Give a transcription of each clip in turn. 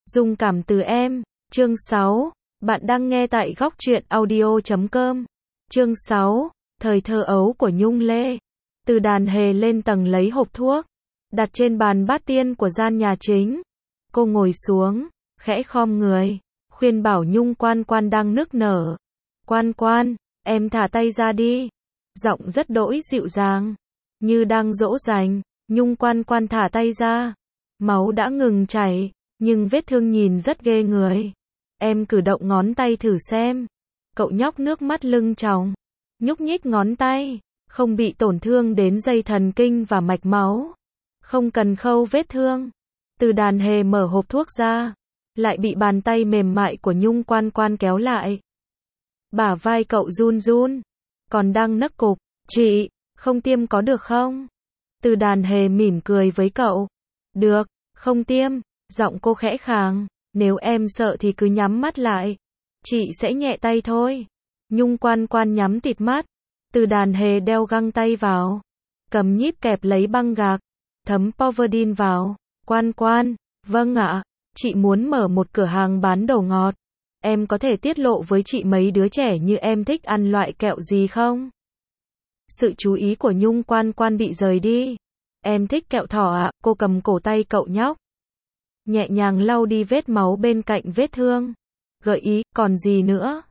Dung cảm từ em, chương 6, bạn đang nghe tại góc truyện audio.com. Chương 6, thời thơ ấu của Nhung Lê. Từ đàn hề lên tầng lấy hộp thuốc, đặt trên bàn bát tiên của gian nhà chính. Cô ngồi xuống, khẽ khom người, khuyên bảo Nhung Quan Quan đang nức nở. Quan Quan, em thả tay ra đi. Giọng rất đỗi dịu dàng, như đang dỗ dành. Nhung Quan Quan thả tay ra. Máu đã ngừng chảy, nhưng vết thương nhìn rất ghê người. Em cử động ngón tay thử xem. Cậu nhóc nước mắt lưng tròng, nhúc nhích ngón tay, không bị tổn thương đến dây thần kinh và mạch máu. Không cần khâu vết thương. Từ đàn hề mở hộp thuốc ra, lại bị bàn tay mềm mại của Nhung Quan Quan kéo lại. Bả vai cậu run run, còn đang nấc cục. Chị, không tiêm có được không? Từ đàn hề mỉm cười với cậu. Được, không tiêm. Giọng cô khẽ khàng. Nếu em sợ thì cứ nhắm mắt lại. Chị sẽ nhẹ tay thôi. Nhung Quan Quan nhắm tịt mắt. Từ đàn hề đeo găng tay vào, cầm nhíp kẹp lấy băng gạc, thấm Povidone vào. Quan Quan, vâng ạ, chị muốn mở một cửa hàng bán đồ ngọt. Em có thể tiết lộ với chị mấy đứa trẻ như em thích ăn loại kẹo gì không? Sự chú ý của Nhung Quan Quan bị rời đi. Em thích kẹo thỏ ạ. Cô cầm cổ tay cậu nhóc, nhẹ nhàng lau đi vết máu bên cạnh vết thương. Gợi ý, còn gì nữa?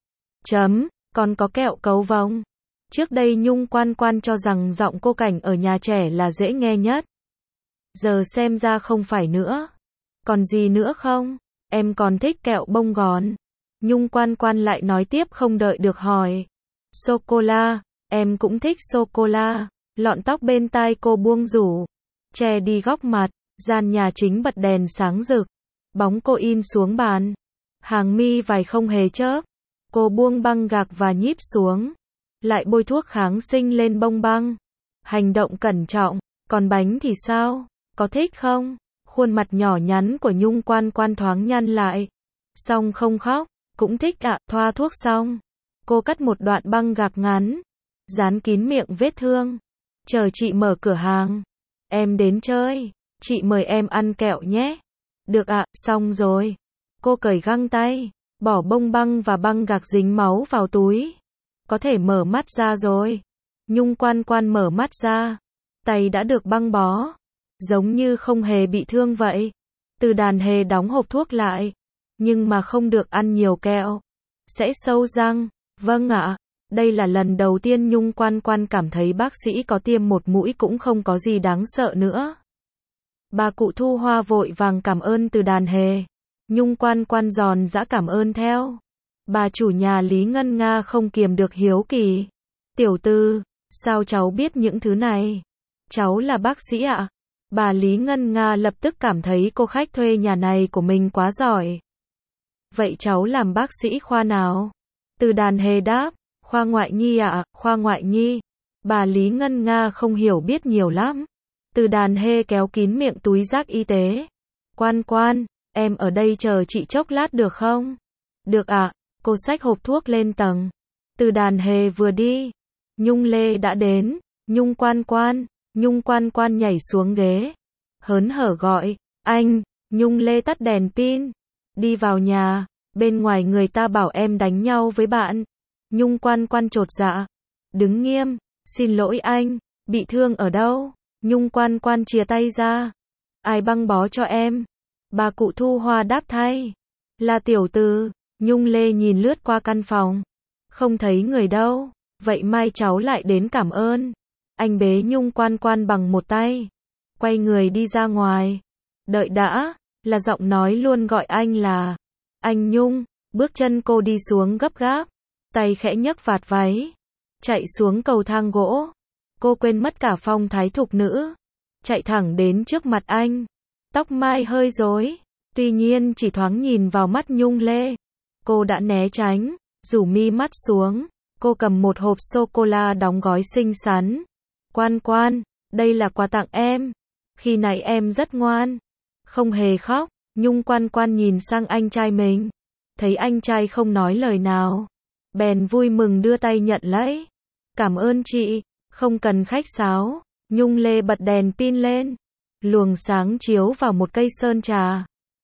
Còn có kẹo cấu vồng. Trước đây Nhung Quan Quan cho rằng giọng cô Cảnh ở nhà trẻ là dễ nghe nhất. Giờ xem ra không phải nữa. Còn gì nữa không? Em còn thích kẹo bông gòn. Nhung Quan Quan lại nói tiếp không đợi được hỏi. Sô-cô-la, em cũng thích sô-cô-la. Lọn tóc bên tai cô buông rủ, che đi góc mặt. Gian nhà chính bật đèn sáng rực. Bóng cô in xuống bàn. Hàng mi vài không hề chớp. Cô buông băng gạc và nhíp xuống, lại bôi thuốc kháng sinh lên bông băng. Hành động cẩn trọng. Còn bánh thì sao? Có thích không? Khuôn mặt nhỏ nhắn của Nhung Quan Quan thoáng nhăn lại. Xong không khóc. Cũng thích ạ. Thoa thuốc xong, cô cắt một đoạn băng gạc ngắn, dán kín miệng vết thương. Chờ chị mở cửa hàng, em đến chơi. Chị mời em ăn kẹo nhé. Được ạ. Xong rồi. Cô cởi găng tay, bỏ bông băng và băng gạc dính máu vào túi. Có thể mở mắt ra rồi. Nhung Quan Quan mở mắt ra. Tay đã được băng bó, giống như không hề bị thương vậy. Từ đàn hề đóng hộp thuốc lại. Nhưng mà không được ăn nhiều kẹo, sẽ sâu răng. Vâng ạ. Đây là lần đầu tiên Nhung Quan Quan cảm thấy bác sĩ có tiêm một mũi cũng không có gì đáng sợ nữa. Bà cụ Thu Hoa vội vàng cảm ơn từ đàn hề. Nhung Quan Quan giòn giã cảm ơn theo. Bà chủ nhà Lý Ngân Nga không kiềm được hiếu kỳ. Tiểu Tư, sao cháu biết những thứ này? Cháu là bác sĩ ạ. Bà Lý Ngân Nga lập tức cảm thấy cô khách thuê nhà này của mình quá giỏi. Vậy cháu làm bác sĩ khoa nào? Từ đàn hề đáp. Khoa ngoại nhi ạ. Khoa ngoại nhi. Bà Lý Ngân Nga không hiểu biết nhiều lắm. Từ đàn hề kéo kín miệng túi rác y tế. Quan Quan, em ở đây chờ chị chốc lát được không? Được ạ. Cô xách hộp thuốc lên tầng. Từ đàn hề vừa đi, Nhung Lê đã đến. Nhung Quan Quan. Nhung Quan Quan nhảy xuống ghế, hớn hở gọi. Anh. Nhung Lê tắt đèn pin. Đi vào nhà. Bên ngoài người ta bảo em đánh nhau với bạn. Nhung Quan Quan chột dạ. Đứng nghiêm. Xin lỗi anh. Bị thương ở đâu? Nhung Quan Quan chìa tay ra. Ai băng bó cho em? Bà cụ Thu Hoa đáp thay. Là Tiểu Từ. Nhung Lê nhìn lướt qua căn phòng, không thấy người đâu. Vậy mai cháu lại đến cảm ơn. Anh bế Nhung Quan Quan bằng một tay, quay người đi ra ngoài. Đợi đã, là giọng nói luôn gọi anh là anh Nhung. Bước chân cô đi xuống gấp gáp, tay khẽ nhấc vạt váy, chạy xuống cầu thang gỗ. Cô quên mất cả phong thái thục nữ, chạy thẳng đến trước mặt anh. Tóc mai hơi rối, tuy nhiên chỉ thoáng nhìn vào mắt Nhung Lê, cô đã né tránh, rủ mi mắt xuống. Cô cầm một hộp sô-cô-la đóng gói xinh xắn. Quan Quan, đây là quà tặng em. Khi nãy em rất ngoan, không hề khóc. Nhung Quan Quan nhìn sang anh trai mình, thấy anh trai không nói lời nào, bèn vui mừng đưa tay nhận lấy. Cảm ơn chị, không cần khách sáo. Nhung Lê bật đèn pin lên, luồng sáng chiếu vào một cây sơn trà.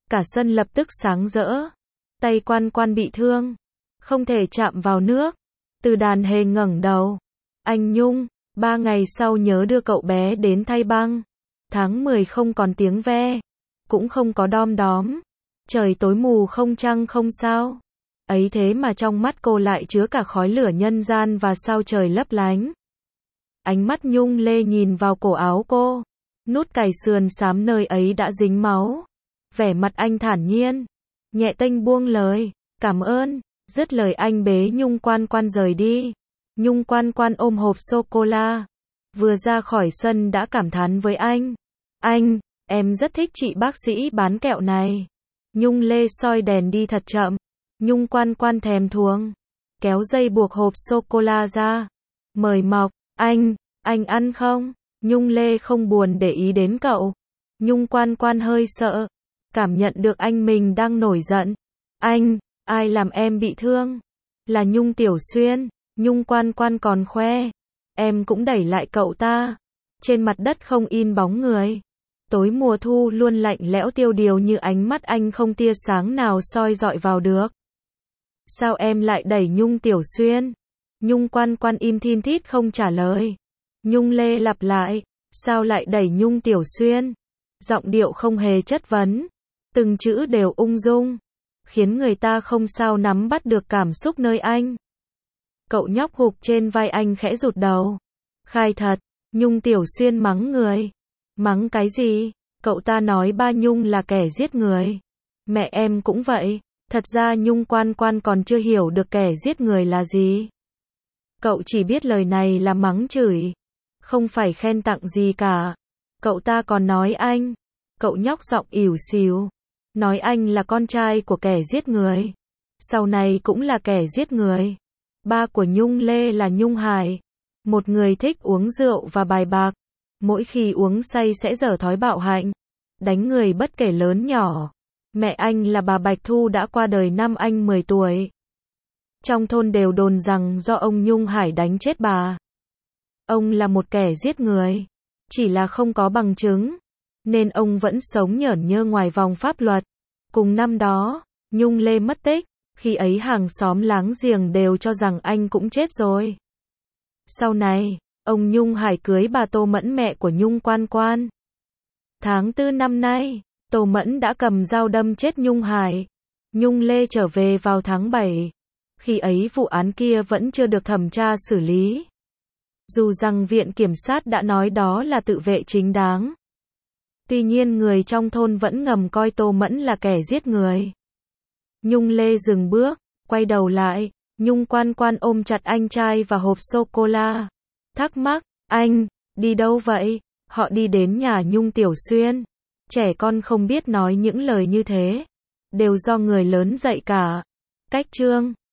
Cả sân lập tức sáng rỡ. Tay Quan Quan bị thương, không thể chạm vào nước. Từ Đàn Hề ngẩng đầu. Anh Nhung, 3 ngày sau nhớ đưa cậu bé đến thay băng. Tháng 10 không còn tiếng ve, cũng không có đom đóm. Trời tối mù không trăng không sao. Ấy thế mà trong mắt cô lại chứa cả khói lửa nhân gian và sao trời lấp lánh. Ánh mắt Nhung Lê nhìn vào cổ áo cô. Nút cài sườn xám nơi ấy đã dính máu. Vẻ mặt anh thản nhiên, nhẹ tênh buông lời, cảm ơn. Dứt lời anh bế Nhung Quan Quan rời đi. Nhung Quan Quan ôm hộp sô-cô-la, vừa ra khỏi sân đã cảm thán với anh. Anh, em rất thích chị bác sĩ bán kẹo này. Nhung Lê soi đèn đi thật chậm. Nhung Quan Quan thèm thuồng, kéo dây buộc hộp sô-cô-la ra. Mời mọc, anh ăn không? Nhung Lê không buồn để ý đến cậu. Nhung Quan Quan hơi sợ, cảm nhận được anh mình đang nổi giận. Anh, ai làm em bị thương? Là Nhung Tiểu Xuyên. Nhung Quan Quan còn khoe. Em cũng đẩy lại cậu ta. Trên mặt đất không in bóng người. Tối mùa thu luôn lạnh lẽo tiêu điều như ánh mắt anh không tia sáng nào soi dọi vào được. Sao em lại đẩy Nhung Tiểu Xuyên? Nhung Quan Quan im thin thít không trả lời. Nhung Lê lặp lại. Sao lại đẩy Nhung Tiểu Xuyên? Giọng điệu không hề chất vấn. Từng chữ đều ung dung, khiến người ta không sao nắm bắt được cảm xúc nơi anh. Cậu nhóc gục trên vai anh khẽ rụt đầu. Khai thật, Nhung Tiểu Xuyên mắng người. Mắng cái gì? Cậu ta nói ba Nhung là kẻ giết người. Mẹ em cũng vậy. Thật ra Nhung Quan Quan còn chưa hiểu được kẻ giết người là gì. Cậu chỉ biết lời này là mắng chửi, không phải khen tặng gì cả. Cậu ta còn nói anh. Cậu nhóc giọng ỉu xìu. Nói anh là con trai của kẻ giết người. Sau này cũng là kẻ giết người. Ba của Nhung Lê là Nhung Hải. Một người thích uống rượu và bài bạc. Mỗi khi uống say sẽ dở thói bạo hạnh, đánh người bất kể lớn nhỏ. Mẹ anh là bà Bạch Thu đã qua đời năm anh 10 tuổi. Trong thôn đều đồn rằng do ông Nhung Hải đánh chết bà. Ông là một kẻ giết người. Chỉ là không có bằng chứng, nên ông vẫn sống nhởn nhơ ngoài vòng pháp luật. Cùng năm đó, Nhung Lê mất tích. Khi ấy hàng xóm láng giềng đều cho rằng anh cũng chết rồi. Sau này, ông Nhung Hải cưới bà Tô Mẫn mẹ của Nhung Quan Quan. Tháng 4 năm nay, Tô Mẫn đã cầm dao đâm chết Nhung Hải. Nhung Lê trở về vào tháng 7. Khi ấy vụ án kia vẫn chưa được thẩm tra xử lý. Dù rằng viện kiểm sát đã nói đó là tự vệ chính đáng. Tuy nhiên người trong thôn vẫn ngầm coi Tô Mẫn là kẻ giết người. Nhung Lê dừng bước, quay đầu lại. Nhung Quan Quan ôm chặt anh trai và hộp sô-cô-la. Thắc mắc, anh, đi đâu vậy? Họ đi đến nhà Nhung Tiểu Xuyên. Trẻ con không biết nói những lời như thế. Đều do người lớn dạy cả. Cách chương